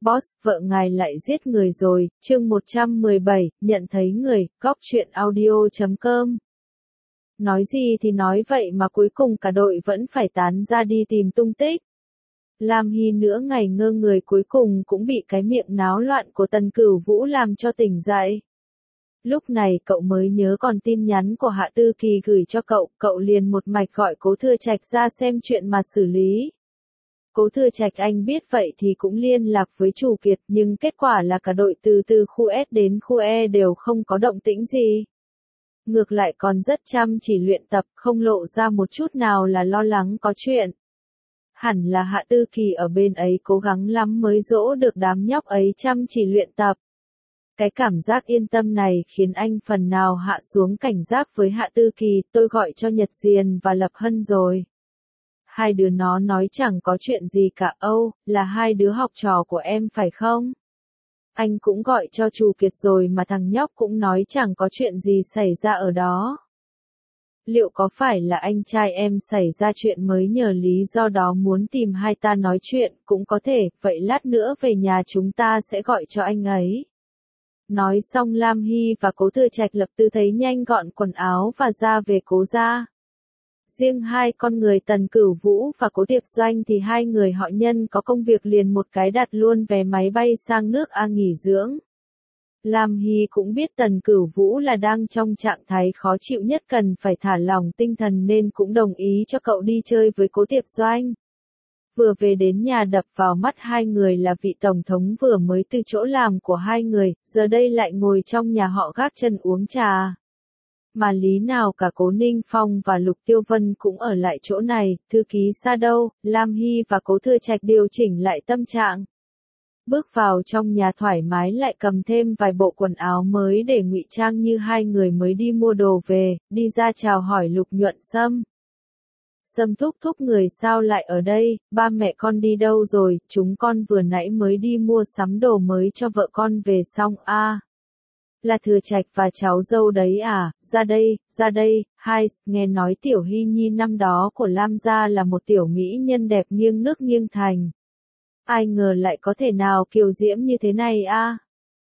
Boss, vợ ngài lại giết người rồi, chương 117, nhận thấy người, góc truyện audio.com. Nói gì thì nói vậy mà cuối cùng cả đội vẫn phải tán ra đi tìm tung tích. Lam Hy nửa ngày ngơ người cuối cùng cũng bị cái miệng náo loạn của Tần Cửu Vũ làm cho tỉnh dậy. Lúc này cậu mới nhớ còn tin nhắn của Hạ Tư Kỳ gửi cho cậu liền một mạch gọi Cố Thừa Trạch ra xem chuyện mà xử lý. Cố Thừa Trạch anh biết vậy thì cũng liên lạc với chủ Kiệt, nhưng kết quả là cả đội từ khu S đến khu E đều không có động tĩnh gì. Ngược lại còn rất chăm chỉ luyện tập, không lộ ra một chút nào là lo lắng có chuyện. Hẳn là Hạ Tư Kỳ ở bên ấy cố gắng lắm mới dỗ được đám nhóc ấy chăm chỉ luyện tập. Cái cảm giác yên tâm này khiến anh phần nào hạ xuống cảnh giác với Hạ Tư Kỳ. Tôi gọi cho Nhật Diền và Lập Hân rồi. Hai đứa nó nói chẳng có chuyện gì cả. Âu, là hai đứa học trò của em phải không? Anh cũng gọi cho Chu Kiệt rồi mà thằng nhóc cũng nói chẳng có chuyện gì xảy ra ở đó. Liệu có phải là anh trai em xảy ra chuyện mới nhờ lý do đó muốn tìm hai ta nói chuyện? Cũng có thể, vậy lát nữa về nhà chúng ta sẽ gọi cho anh ấy. Nói xong Lam Hy và Cố Thừa Trạch lập tức thấy nhanh gọn quần áo và ra về Cố gia. Riêng hai con người Tần Cửu Vũ và Cố Tiệp Doanh thì hai người họ nhân có công việc liền một cái đặt luôn vé máy bay sang nước A nghỉ dưỡng. Lam Hy cũng biết Tần Cửu Vũ là đang trong trạng thái khó chịu nhất cần phải thả lỏng tinh thần nên cũng đồng ý cho cậu đi chơi với Cố Tiệp Doanh. Vừa về đến nhà đập vào mắt hai người là vị tổng thống vừa mới từ chỗ làm của hai người, giờ đây lại ngồi trong nhà họ gác chân uống trà. Mà lý nào cả Cố Ninh Phong và Lục Tiêu Vân cũng ở lại chỗ này, thư ký xa đâu, Lam Hy và Cố Thừa Trạch điều chỉnh lại tâm trạng. Bước vào trong nhà thoải mái lại cầm thêm vài bộ quần áo mới để ngụy trang như hai người mới đi mua đồ về, đi ra chào hỏi Lục Nhuận Sâm. Sâm thúc thúc người sao lại ở đây, ba mẹ con đi đâu rồi, chúng con vừa nãy mới đi mua sắm đồ mới cho vợ con về xong a. Là Thừa Trạch và cháu dâu đấy à, ra đây, hai, nghe nói Tiểu Hy Nhi năm đó của Lam gia là một tiểu mỹ nhân đẹp nghiêng nước nghiêng thành. Ai ngờ lại có thể nào kiều diễm như thế này a.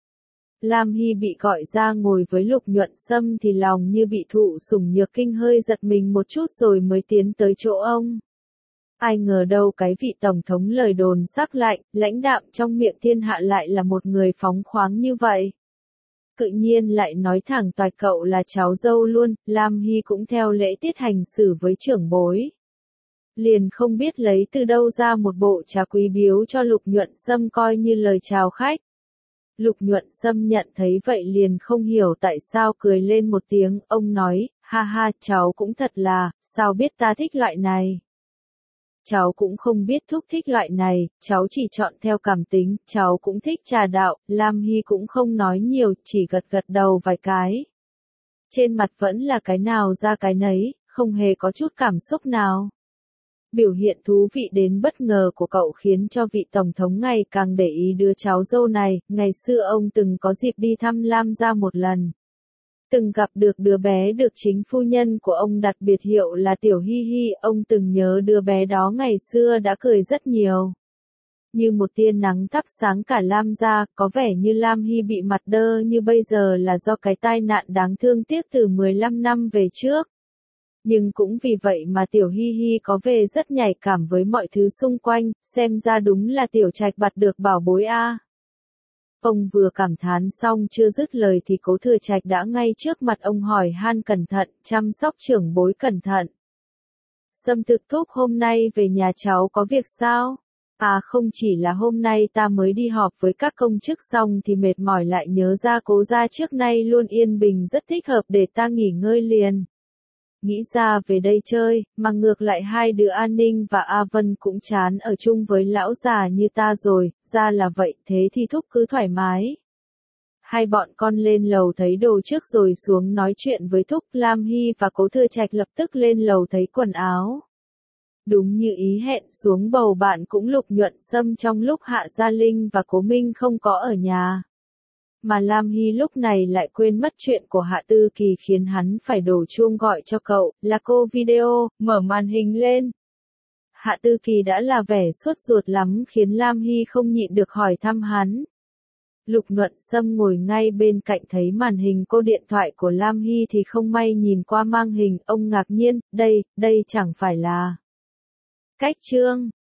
Lam Hy bị gọi ra ngồi với Lục Nhuận Sâm thì lòng như bị thụ sủng nhược kinh hơi giật mình một chút rồi mới tiến tới chỗ ông. Ai ngờ đâu cái vị tổng thống lời đồn sắc lạnh, lãnh đạm trong miệng thiên hạ lại là một người phóng khoáng như vậy. Tự nhiên lại nói thẳng toạch cậu là cháu dâu luôn, Lam Hy cũng theo lễ tiết hành xử với trưởng bối. Liền không biết lấy từ đâu ra một bộ trà quý biếu cho Lục Nhuận Sâm coi như lời chào khách. Lục Nhuận Sâm nhận thấy vậy liền không hiểu tại sao cười lên một tiếng, ông nói, ha ha, cháu cũng thật là, sao biết ta thích loại này. Cháu cũng không biết thúc thích loại này, cháu chỉ chọn theo cảm tính, cháu cũng thích trà đạo, Lam Hy cũng không nói nhiều, chỉ gật đầu vài cái. Trên mặt vẫn là cái nào ra cái nấy, không hề có chút cảm xúc nào. Biểu hiện thú vị đến bất ngờ của cậu khiến cho vị tổng thống ngày càng để ý đứa cháu dâu này, ngày xưa ông từng có dịp đi thăm Lam gia một lần. Từng gặp được đứa bé được chính phu nhân của ông đặt biệt hiệu là Tiểu Hy Hy, ông từng nhớ đứa bé đó ngày xưa đã cười rất nhiều. Như một tia nắng thắp sáng cả Lam gia, có vẻ như Lam Hy bị mặt đơ như bây giờ là do cái tai nạn đáng thương tiếc từ 15 năm về trước. Nhưng cũng vì vậy mà Tiểu Hy Hy có vẻ rất nhạy cảm với mọi thứ xung quanh, xem ra đúng là Tiểu Trạch bặt được bảo bối a. Ông vừa cảm thán xong chưa dứt lời thì Cố Thừa Trạch đã ngay trước mặt ông hỏi han cẩn thận, chăm sóc trưởng bối cẩn thận. Sâm thực thúc hôm nay về nhà cháu có việc sao? À không, chỉ là hôm nay ta mới đi họp với các công chức xong thì mệt mỏi lại nhớ ra Cố gia trước nay luôn yên bình rất thích hợp để ta nghỉ ngơi liền. Nghĩ ra về đây chơi, mà ngược lại hai đứa An Ninh và A Vân cũng chán ở chung với lão già như ta rồi, ra là vậy, thế thì thúc cứ thoải mái. Hai bọn con lên lầu thấy đồ trước rồi xuống nói chuyện với thúc. Lam Hy và Cố Thừa Trạch lập tức lên lầu thấy quần áo. Đúng như ý hẹn, xuống bầu bạn cũng Lục Nhuận Sâm trong lúc Hạ Gia Linh và Cố Minh không có ở nhà. Mà Lam Hy lúc này lại quên mất chuyện của Hạ Tư Kỳ khiến hắn phải đổ chuông gọi cho cậu, là cô video, mở màn hình lên. Hạ Tư Kỳ đã là vẻ sốt ruột lắm khiến Lam Hy không nhịn được hỏi thăm hắn. Lục Nhuận Sâm ngồi ngay bên cạnh thấy màn hình cô điện thoại của Lam Hy thì không may nhìn qua mang hình, ông ngạc nhiên, đây chẳng phải là Cách Trương.